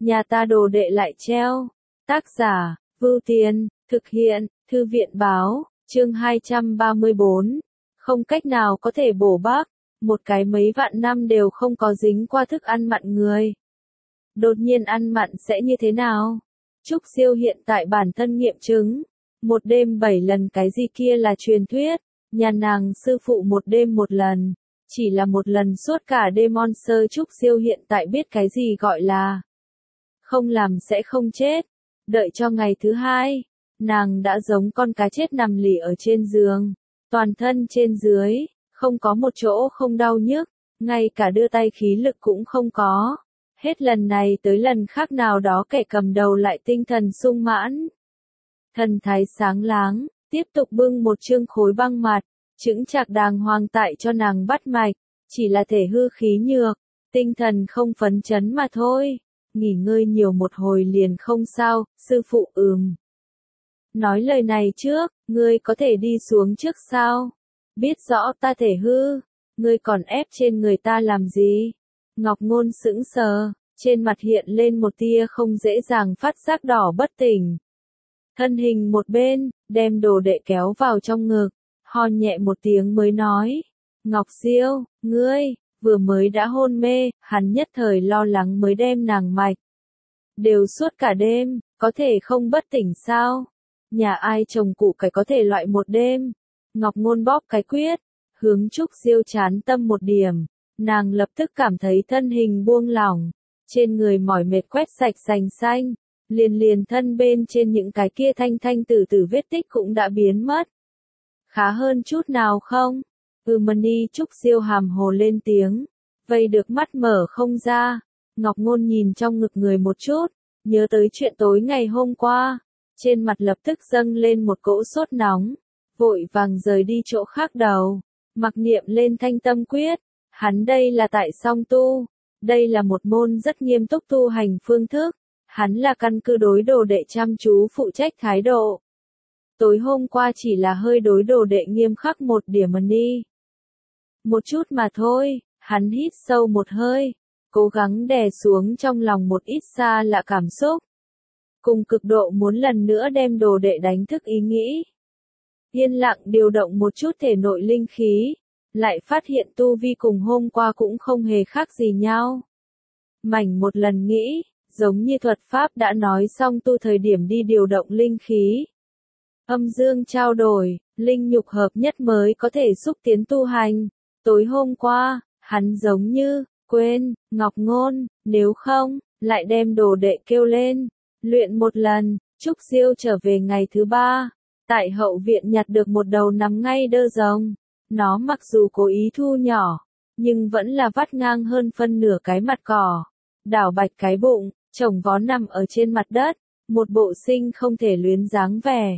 nhà ta đồ đệ lại treo. Tác giả, Vưu Tiên, thực hiện, Thư viện báo, chương 234. Không cách nào có thể bổ bác, một cái mấy vạn năm đều không có dính qua thức ăn mặn người. Đột nhiên ăn mặn sẽ như thế nào? Trúc Siêu hiện tại bản thân nghiệm chứng. Một đêm 7 lần cái gì kia là truyền thuyết. Nhà nàng sư phụ một đêm một lần. Chỉ là một lần suốt cả đêm Monster. Trúc Siêu hiện tại biết cái gì gọi là không làm sẽ không chết. Đợi cho ngày thứ hai, nàng đã giống con cá chết nằm lì ở trên giường. Toàn thân trên dưới, không có một chỗ không đau nhức, ngay cả đưa tay khí lực cũng không có. Hết lần này tới lần khác nào đó kẻ cầm đầu lại tinh thần sung mãn. Thần thái sáng láng, tiếp tục bưng một chương khối băng mặt, chững chạc đàng hoàng tại cho nàng bắt mạch, chỉ là thể hư khí nhược, tinh thần không phấn chấn mà thôi. Nghỉ ngơi nhiều một hồi liền không sao, sư phụ Nói lời này trước, ngươi có thể đi xuống trước sao? Biết rõ ta thể hư, ngươi còn ép trên người ta làm gì? Ngọc Ngôn sững sờ, trên mặt hiện lên một tia không dễ dàng phát giác đỏ bất tỉnh. Thân hình một bên, đem đồ đệ kéo vào trong ngực, ho nhẹ một tiếng mới nói. Ngọc Siêu, ngươi, vừa mới đã hôn mê, hắn nhất thời lo lắng mới đem nàng mạch. Đều suốt cả đêm, có thể không bất tỉnh sao? Nhà ai trồng củ cải có thể loại một đêm? Ngọc Ngôn bóp cái quyết, hướng Trúc Siêu chán tâm một điểm, nàng lập tức cảm thấy thân hình buông lỏng, trên người mỏi mệt quét sạch sành xanh, liền thân bên trên những cái kia thanh tử vết tích cũng đã biến mất. Khá hơn chút nào không? Mani. Trúc Siêu hàm hồ lên tiếng, vây được mắt mở không ra. Ngọc Ngôn nhìn trong ngực người một chút, nhớ tới chuyện tối ngày hôm qua, trên mặt lập tức dâng lên một cỗ sốt nóng, vội vàng rời đi chỗ khác đầu, mặc niệm lên thanh tâm quyết. Hắn đây là tại song tu, đây là một môn rất nghiêm túc tu hành phương thức, hắn là căn cứ đối đồ đệ chăm chú phụ trách thái độ. Tối hôm qua chỉ là hơi đối đồ đệ nghiêm khắc một điểm một chút mà thôi. Hắn hít sâu một hơi, cố gắng đè xuống trong lòng một ít xa lạ cảm xúc, cùng cực độ muốn lần nữa đem đồ đệ đánh thức ý nghĩ. Yên lặng điều động một chút thể nội linh khí, lại phát hiện tu vi cùng hôm qua cũng không hề khác gì nhau. Mảnh một lần nghĩ, giống như thuật pháp đã nói xong tu thời điểm đi điều động linh khí. Âm dương trao đổi, linh nhục hợp nhất mới có thể xúc tiến tu hành. Tối hôm qua, hắn giống như quên Ngọc Ngôn, nếu không, lại đem đồ đệ kêu lên, luyện một lần. Trúc Siêu trở về ngày thứ ba, tại hậu viện nhặt được một đầu nằm ngay đơ rồng. Nó mặc dù cố ý thu nhỏ, nhưng vẫn là vắt ngang hơn phân nửa cái mặt cỏ, đảo bạch cái bụng, chồng vó nằm ở trên mặt đất, một bộ sinh không thể luyến dáng vẻ.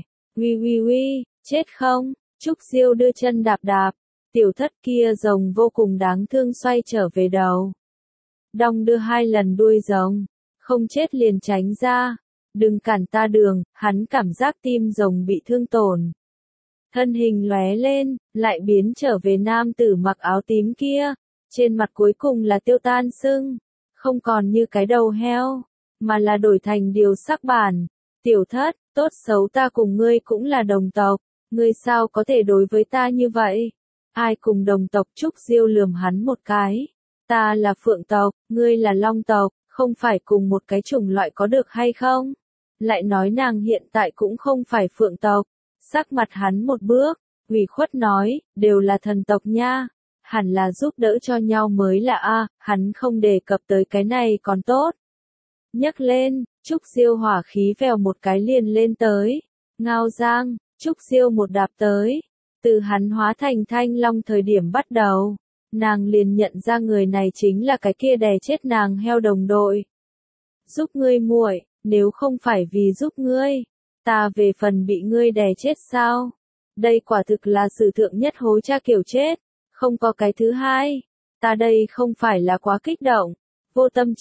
Uy, chết không? Trúc Siêu đưa chân đạp, tiểu thất kia rồng vô cùng đáng thương xoay trở về đầu. Đong đưa 2 lần đuôi rồng, không chết liền tránh ra, đừng cản ta đường. Hắn cảm giác tim rồng bị thương tổn. Thân hình lóe lên, lại biến trở về nam tử mặc áo tím kia, trên mặt cuối cùng là tiêu tan sưng, không còn như cái đầu heo, mà là đổi thành điều sắc bản. Tiểu thất, tốt xấu ta cùng ngươi cũng là đồng tộc, ngươi sao có thể đối với ta như vậy? Ai cùng đồng tộc? Trúc Siêu lườm hắn một cái. Ta là phượng tộc, ngươi là long tộc, không phải cùng một cái chủng loại có được hay không? Lại nói nàng hiện tại cũng không phải phượng tộc. Sắc mặt hắn một bước, ủy khuất nói, đều là thần tộc nha, hẳn là giúp đỡ cho nhau mới là a. Hắn không đề cập tới cái này còn tốt. Nhấc lên, Trúc Siêu hỏa khí vèo một cái liền lên tới. Ngao giang, Trúc Siêu một đạp tới. Từ hắn hóa thành thanh long thời điểm bắt đầu, nàng liền nhận ra người này chính là cái kia đè chết nàng heo đồng đội. Giúp ngươi muội, nếu không phải vì giúp ngươi, ta về phần bị ngươi đè chết sao? Đây quả thực là sự thượng nhất hối cha kiểu chết, không có cái thứ hai. Ta đây không phải là quá kích động. Vô tâm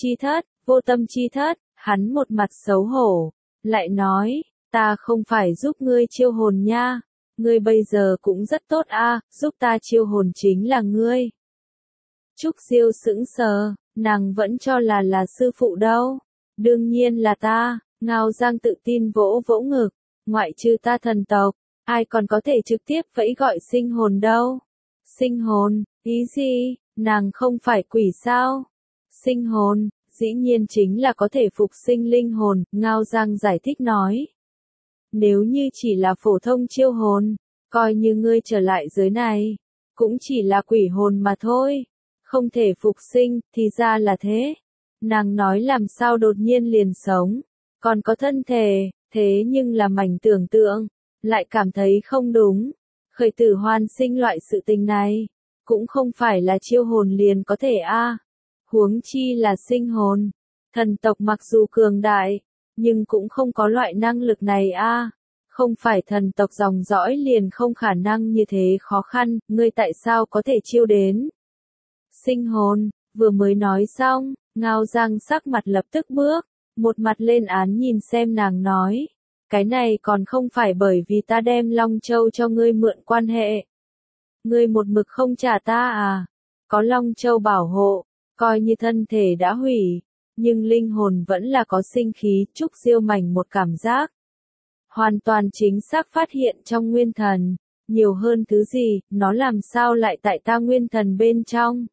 chi thất, hắn một mặt xấu hổ, lại nói, ta không phải giúp ngươi chiêu hồn nha, ngươi bây giờ cũng rất tốt a, giúp ta chiêu hồn chính là ngươi. Trúc Siêu sững sờ, nàng vẫn cho là sư phụ đâu. Đương nhiên là ta, Ngao Giang tự tin vỗ vỗ ngực, ngoại trừ ta thần tộc, ai còn có thể trực tiếp vẫy gọi sinh hồn đâu. Sinh hồn, ý gì, nàng không phải quỷ sao? Sinh hồn, dĩ nhiên chính là có thể phục sinh linh hồn, Ngao Giang giải thích nói. Nếu như chỉ là phổ thông chiêu hồn, coi như ngươi trở lại giới này, cũng chỉ là quỷ hồn mà thôi, không thể phục sinh, thì ra là thế. Nàng nói làm sao đột nhiên liền sống, còn có thân thể, thế nhưng là mảnh tưởng tượng, lại cảm thấy không đúng. Khởi tử hoàn sinh loại sự tình này, cũng không phải là chiêu hồn liền có thể huống chi là sinh hồn. Thần tộc mặc dù cường đại, nhưng cũng không có loại năng lực này Không phải thần tộc dòng dõi liền không khả năng như thế khó khăn, ngươi tại sao có thể chiêu đến? Sinh hồn, vừa mới nói xong, Ngao Giang sắc mặt lập tức bước, một mặt lên án nhìn xem nàng nói. Cái này còn không phải bởi vì ta đem Long Châu cho ngươi mượn quan hệ. Ngươi một mực không trả ta Có Long Châu bảo hộ, coi như thân thể đã hủy, nhưng linh hồn vẫn là có sinh khí, Trúc Diêu mảnh một cảm giác. Hoàn toàn chính xác phát hiện trong nguyên thần, nhiều hơn thứ gì, nó làm sao lại tại ta nguyên thần bên trong.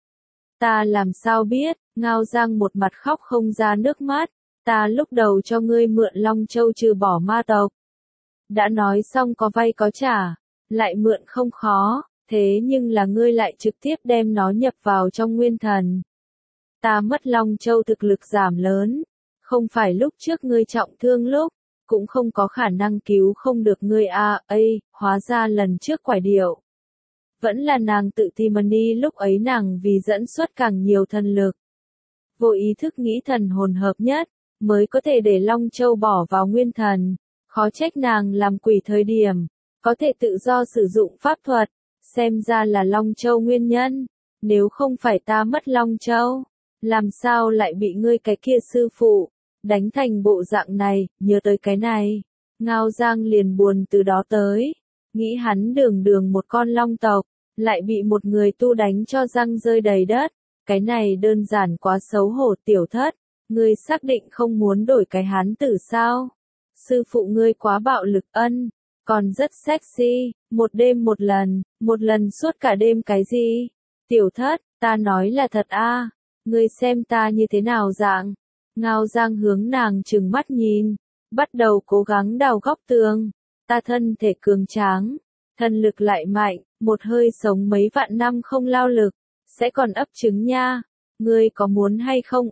Ta làm sao biết, Ngao Giang một mặt khóc không ra nước mắt, ta lúc đầu cho ngươi mượn Long Châu trừ bỏ ma tộc. Đã nói xong có vay có trả, lại mượn không khó, thế nhưng là ngươi lại trực tiếp đem nó nhập vào trong nguyên thần. Ta mất Long Châu thực lực giảm lớn, không phải lúc trước ngươi trọng thương lúc, cũng không có khả năng cứu không được ngươi hóa ra lần trước quải điệu. Vẫn là nàng tự tìm đi, lúc ấy nàng vì dẫn xuất càng nhiều thần lực. Vô ý thức nghĩ thần hồn hợp nhất, mới có thể để Long Châu bỏ vào nguyên thần. Khó trách nàng làm quỷ thời điểm, có thể tự do sử dụng pháp thuật, xem ra là Long Châu nguyên nhân. Nếu không phải ta mất Long Châu, làm sao lại bị ngươi cái kia sư phụ đánh thành bộ dạng này, nhớ tới cái này. Ngao Giang liền buồn từ đó tới, nghĩ hắn đường đường một con long tộc, lại bị một người tu đánh cho răng rơi đầy đất, cái này đơn giản quá xấu hổ. Tiểu Thất, ngươi xác định không muốn đổi cái hán tử sao? Sư phụ ngươi quá bạo lực còn rất sexy, một đêm một lần suốt cả đêm cái gì? Tiểu Thất, ta nói là thật ngươi xem ta như thế nào dạng? Ngao Giang hướng nàng trừng mắt nhìn, bắt đầu cố gắng đào góc tường. Ta thân thể cường tráng, thần lực lại mạnh, một hơi sống mấy vạn năm không lao lực, sẽ còn ấp trứng nha. Ngươi có muốn hay không?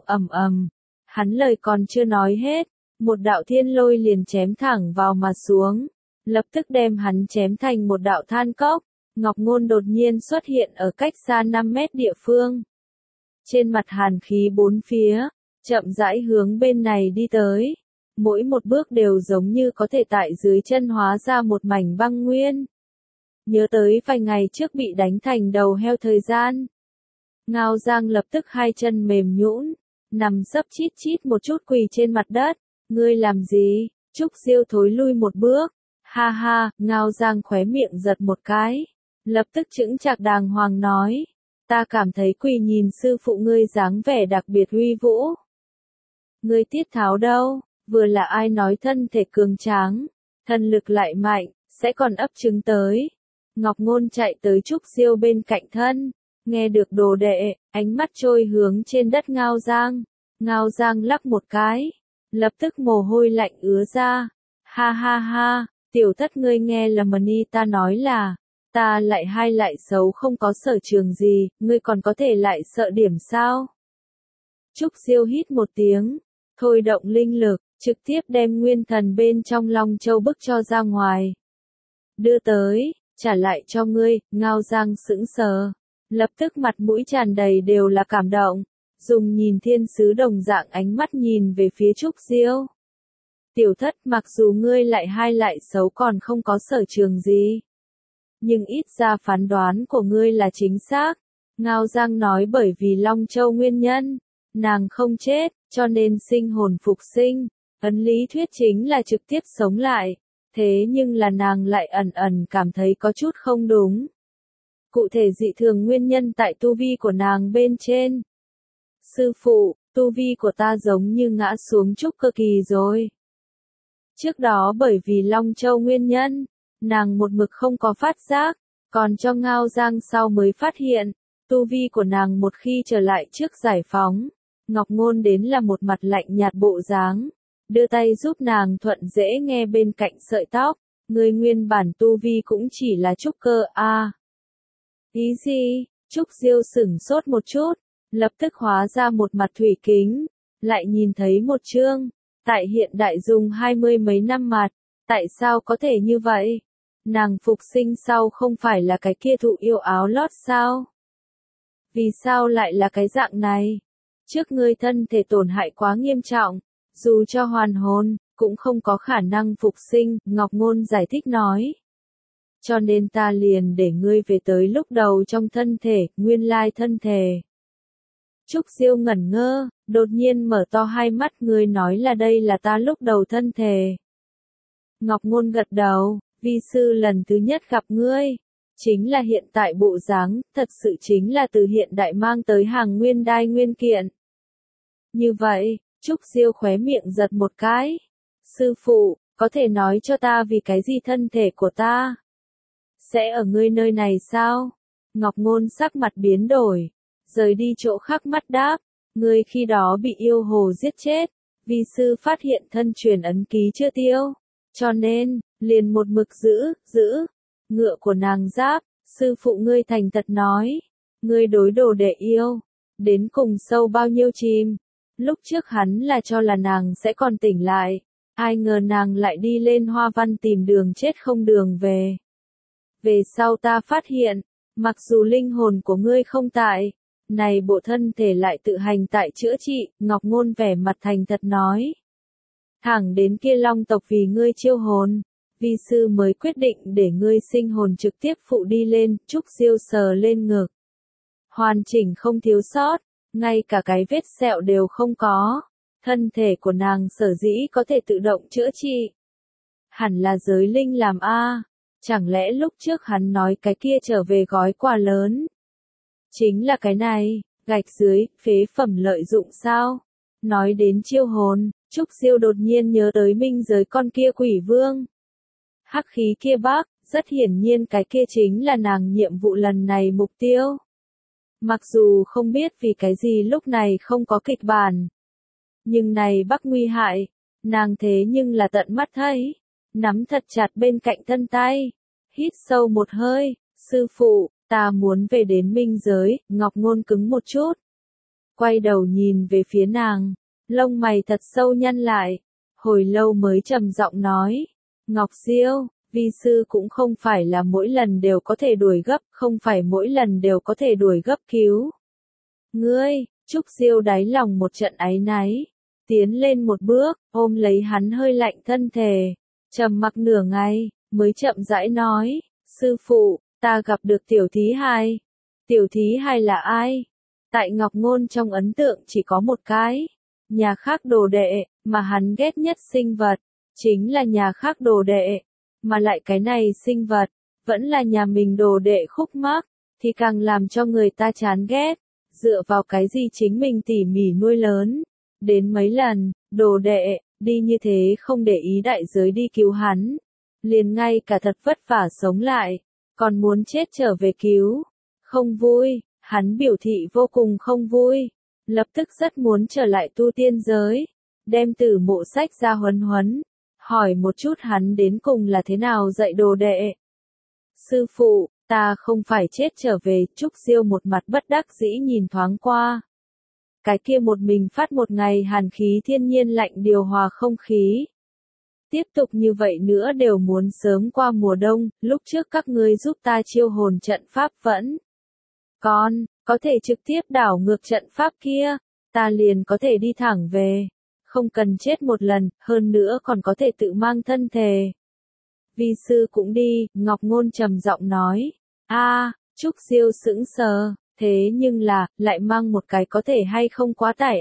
Hắn lời còn chưa nói hết, một đạo thiên lôi liền chém thẳng vào mà xuống, lập tức đem hắn chém thành một đạo than cốc. Ngọc Ngôn đột nhiên xuất hiện ở cách xa 5 mét địa phương. Trên mặt hàn khí bốn phía, chậm rãi hướng bên này đi tới. Mỗi một bước đều giống như có thể tại dưới chân hóa ra một mảnh băng nguyên. Nhớ tới vài ngày trước bị đánh thành đầu heo thời gian. Ngao Giang lập tức hai chân mềm nhũn, nằm sấp chít chít một chút quỳ trên mặt đất. Ngươi làm gì? Trúc Diêu thối lui một bước. Ha ha, Ngao Giang khóe miệng giật một cái. Lập tức chững chạc đàng hoàng nói. Ta cảm thấy quỳ nhìn sư phụ ngươi dáng vẻ đặc biệt uy vũ. Ngươi Tiết Tháo đâu? Vừa là ai nói thân thể cường tráng, thần lực lại mạnh, sẽ còn ấp trứng tới. Ngọc Ngôn chạy tới Trúc Diêu bên cạnh thân, nghe được đồ đệ, ánh mắt trôi hướng trên đất Ngao Giang. Ngao Giang lắc một cái, lập tức mồ hôi lạnh ứa ra. Ha ha ha, Tiểu Thất ngươi nghe lầm ta nói là, ta lại hay lại xấu không có sở trường gì, ngươi còn có thể lại sợ điểm sao? Trúc Diêu hít một tiếng, thôi động linh lực, trực tiếp đem nguyên thần bên trong Long Châu bức cho ra ngoài. Đưa tới, trả lại cho ngươi. Ngao Giang sững sờ, lập tức mặt mũi tràn đầy đều là cảm động, dùng nhìn thiên sứ đồng dạng ánh mắt nhìn về phía Trúc Diêu. Tiểu Thất, mặc dù ngươi lại hay lại xấu còn không có sở trường gì, nhưng ít ra phán đoán của ngươi là chính xác. Ngao Giang nói bởi vì Long Châu nguyên nhân, nàng không chết, cho nên sinh hồn phục sinh. Ấn lý thuyết chính là trực tiếp sống lại, thế nhưng là nàng lại ẩn ẩn cảm thấy có chút không đúng. Cụ thể dị thường nguyên nhân tại tu vi của nàng bên trên. Sư phụ, tu vi của ta giống như ngã xuống trúc cơ kỳ rồi. Trước đó bởi vì Long Châu nguyên nhân, nàng một mực không có phát giác, còn cho Ngao Giang sau mới phát hiện, tu vi của nàng một khi trở lại trước giải phóng, Ngọc Ngôn đến là một mặt lạnh nhạt bộ dáng, đưa tay giúp nàng thuận dễ nghe bên cạnh sợi tóc, người nguyên bản tu vi cũng chỉ là trúc cơ a. Ý gì? Trúc Diêu sửng sốt một chút, lập tức hóa ra một mặt thủy kính, lại nhìn thấy một chương, tại hiện đại dùng 20 mấy năm mặt, tại sao có thể như vậy? Nàng phục sinh sau không phải là cái kia thụ yêu áo lót sao? Vì sao lại là cái dạng này? Trước ngươi thân thể tổn hại quá nghiêm trọng, dù cho hoàn hồn, cũng không có khả năng phục sinh, Ngọc Ngôn giải thích nói. Cho nên ta liền để ngươi về tới lúc đầu trong thân thể, nguyên lai thân thể. Trúc Diêu ngẩn ngơ, đột nhiên mở to hai mắt, ngươi nói là đây là ta lúc đầu thân thể. Ngọc Ngôn gật đầu, vi sư lần thứ nhất gặp ngươi, chính là hiện tại bộ dáng, thật sự chính là từ hiện đại mang tới hàng nguyên đai nguyên kiện. Như vậy, Trúc Diêu khóe miệng giật một cái. Sư phụ, có thể nói cho ta vì cái gì thân thể của ta sẽ ở ngươi nơi này sao? Ngọc Ngôn sắc mặt biến đổi, rời đi chỗ khác mắt đáp, ngươi khi đó bị yêu hồ giết chết, vi sư phát hiện thân truyền ấn ký chưa tiêu, cho nên, liền một mực giữ, ngựa của nàng giáp, sư phụ ngươi thành thật nói, ngươi đối đồ đệ yêu, đến cùng sâu bao nhiêu chìm, lúc trước hắn là cho là nàng sẽ còn tỉnh lại, ai ngờ nàng lại đi lên Hoa Văn tìm đường chết không đường về. Về sau ta phát hiện, mặc dù linh hồn của ngươi không tại, này bộ thân thể lại tự hành tại chữa trị, Ngọc Ngôn vẻ mặt thành thật nói. Thẳng đến kia Long tộc vì ngươi chiêu hồn, vi sư mới quyết định để ngươi sinh hồn trực tiếp phụ đi lên, Trúc Diêu sờ lên ngực. Hoàn chỉnh không thiếu sót, ngay cả cái vết sẹo đều không có, thân thể của nàng sở dĩ có thể tự động chữa trị. Hẳn là giới linh làm a. Chẳng lẽ lúc trước hắn nói cái kia trở về gói quà lớn? Chính là cái này, gạch dưới, phế phẩm lợi dụng sao? Nói đến chiêu hồn, Trúc Diêu đột nhiên nhớ tới minh giới con kia quỷ vương. Hắc khí kia bác, rất hiển nhiên cái kia chính là nàng nhiệm vụ lần này mục tiêu. Mặc dù không biết vì cái gì lúc này không có kịch bản. Nhưng này bắc nguy hại, nàng thế nhưng là tận mắt thấy. Nắm thật chặt bên cạnh thân tay, hít sâu một hơi, sư phụ, ta muốn về đến minh giới, Ngọc Ngôn cứng một chút. Quay đầu nhìn về phía nàng, lông mày thật sâu nhăn lại, hồi lâu mới trầm giọng nói, Ngọc Diêu, vi sư cũng không phải là mỗi lần đều có thể đuổi gấp, không phải mỗi lần đều có thể đuổi gấp cứu. Ngươi, Trúc Diêu đáy lòng một trận áy náy, tiến lên một bước, ôm lấy hắn hơi lạnh thân thể. Trầm mặc nửa ngày, mới chậm rãi nói, sư phụ, ta gặp được tiểu thí hài. Tiểu thí hài là ai? Tại Ngọc Ngôn trong ấn tượng chỉ có một cái. Nhà khác đồ đệ, mà hắn ghét nhất sinh vật, chính là nhà khác đồ đệ. Mà lại cái này sinh vật, vẫn là nhà mình đồ đệ khúc mắc, thì càng làm cho người ta chán ghét. Dựa vào cái gì chính mình tỉ mỉ nuôi lớn. Đến mấy lần, đồ đệ, đi như thế không để ý đại giới đi cứu hắn. Liền ngay cả thật vất vả sống lại, còn muốn chết trở về cứu. Không vui, hắn biểu thị vô cùng không vui. Lập tức rất muốn trở lại tu tiên giới. Đem từ mộ sách ra huấn, hỏi một chút hắn đến cùng là thế nào dạy đồ đệ. Sư phụ, ta không phải chết trở về, Trúc Diêu một mặt bất đắc dĩ nhìn thoáng qua. Cái kia một mình phát một ngày hàn khí thiên nhiên lạnh điều hòa không khí. Tiếp tục như vậy nữa đều muốn sớm qua mùa đông, lúc trước các ngươi giúp ta chiêu hồn trận pháp vẫn. Còn, có thể trực tiếp đảo ngược trận pháp kia, ta liền có thể đi thẳng về. Không cần chết một lần, hơn nữa còn có thể tự mang thân thể. Vi sư cũng đi, Ngọc Ngôn trầm giọng nói. Trúc Diêu sững sờ. Thế nhưng là, lại mang một cái có thể hay không quá tải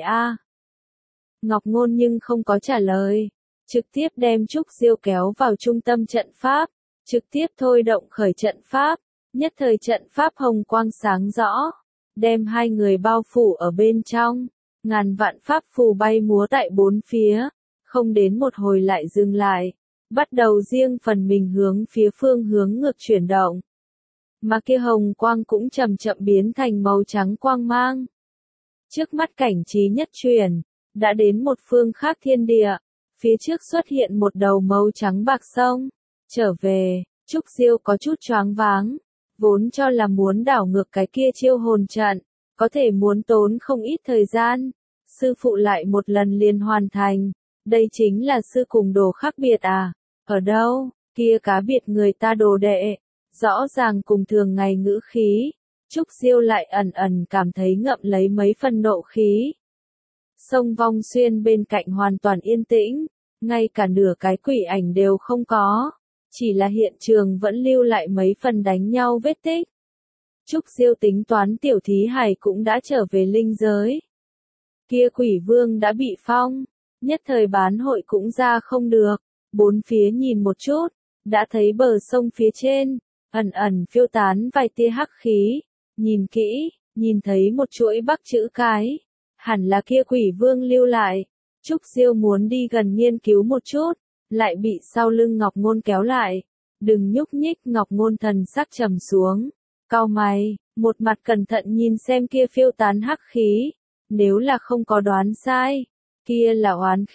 Ngọc Ngôn nhưng không có trả lời. Trực tiếp đem Trúc Diêu kéo vào trung tâm trận pháp. Trực tiếp thôi động khởi trận pháp. Nhất thời trận pháp hồng quang sáng rõ. Đem hai người bao phủ ở bên trong. ngàn vạn pháp phù bay múa tại bốn phía, không đến một hồi lại dừng lại, bắt đầu riêng phần mình hướng phía phương hướng ngược chuyển động. Mà kia hồng quang cũng chậm chậm biến thành màu trắng quang mang. Trước mắt cảnh trí nhất chuyển, đã đến một phương khác thiên địa, phía trước xuất hiện một đầu màu trắng bạc sông. Trở về, Trúc Diêu có chút choáng váng, vốn cho là muốn đảo ngược cái kia chiêu hồn trận, có thể muốn tốn không ít thời gian, sư phụ lại một lần liền hoàn thành, đây chính là sư cùng đồ khác biệt à, ở đâu, kia cá biệt người ta đồ đệ, rõ ràng cùng thường ngày ngữ khí, Trúc Diêu lại ẩn ẩn cảm thấy ngậm lấy mấy phần nộ khí. Sông Vong Xuyên bên cạnh hoàn toàn yên tĩnh, ngay cả nửa cái quỷ ảnh đều không có, chỉ là hiện trường vẫn lưu lại mấy phần đánh nhau vết tích. Trúc Diêu tính toán tiểu thí hài cũng đã trở về linh giới. Kia quỷ vương đã bị phong, nhất thời bán hội cũng ra không được, bốn phía nhìn một chút, đã thấy bờ sông phía trên, ẩn ẩn phiêu tán vài tia hắc khí, nhìn kỹ, nhìn thấy một chuỗi bắc chữ cái, hẳn là kia quỷ vương lưu lại. Trúc Diêu muốn đi gần nghiên cứu một chút, lại bị sau lưng Ngọc Ngôn kéo lại. Đừng nhúc nhích, Ngọc Ngôn thần sắc trầm xuống, cau mày, một mặt cẩn thận nhìn xem kia phiêu tán hắc khí, nếu là không có đoán sai, kia là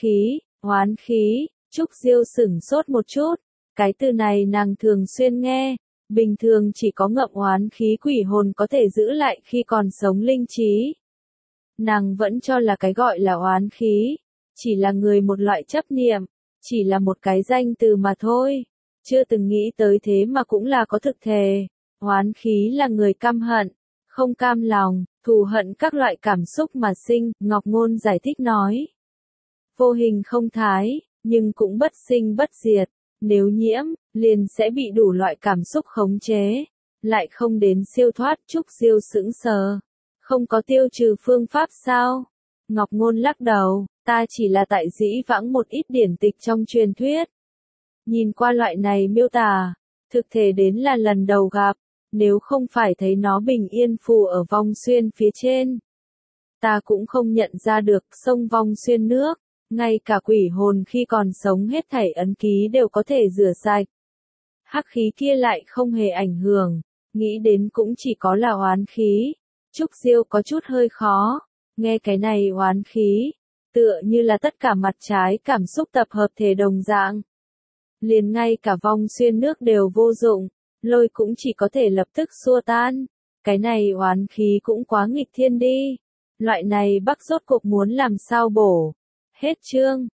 oán khí, Trúc Diêu sửng sốt một chút, cái từ này nàng thường xuyên nghe, bình thường chỉ có ngậm oán khí quỷ hồn có thể giữ lại khi còn sống linh trí. Nàng vẫn cho là cái gọi là oán khí, chỉ là người một loại chấp niệm, chỉ là một cái danh từ mà thôi, chưa từng nghĩ tới thế mà cũng là có thực thể. Oán khí là người căm hận, không cam lòng, thù hận các loại cảm xúc mà sinh, Ngọc Ngôn giải thích nói. Vô hình không thái, nhưng cũng bất sinh bất diệt, nếu nhiễm, liền sẽ bị đủ loại cảm xúc khống chế, lại không đến siêu thoát. Trúc Diêu sững sờ, không có tiêu trừ phương pháp sao? Ngọc Ngôn lắc đầu, ta chỉ là tại dĩ vãng một ít điển tịch trong truyền thuyết. Nhìn qua loại này miêu tả, thực thể đến là lần đầu gặp, nếu không phải thấy nó bình yên phù ở Vong Xuyên phía trên. Ta cũng không nhận ra được sông Vong Xuyên nước, ngay cả quỷ hồn khi còn sống hết thảy ấn ký đều có thể rửa sạch. Hắc khí kia lại không hề ảnh hưởng, nghĩ đến cũng chỉ có là oán khí. Trúc Diêu có chút hơi khó, nghe cái này oán khí, tựa như là tất cả mặt trái cảm xúc tập hợp thể đồng dạng. Liền ngay cả Vong Xuyên nước đều vô dụng, lôi cũng chỉ có thể lập tức xua tan. Cái này oán khí cũng quá nghịch thiên đi. Loại này Bắc rốt cuộc muốn làm sao bổ. Hết chương.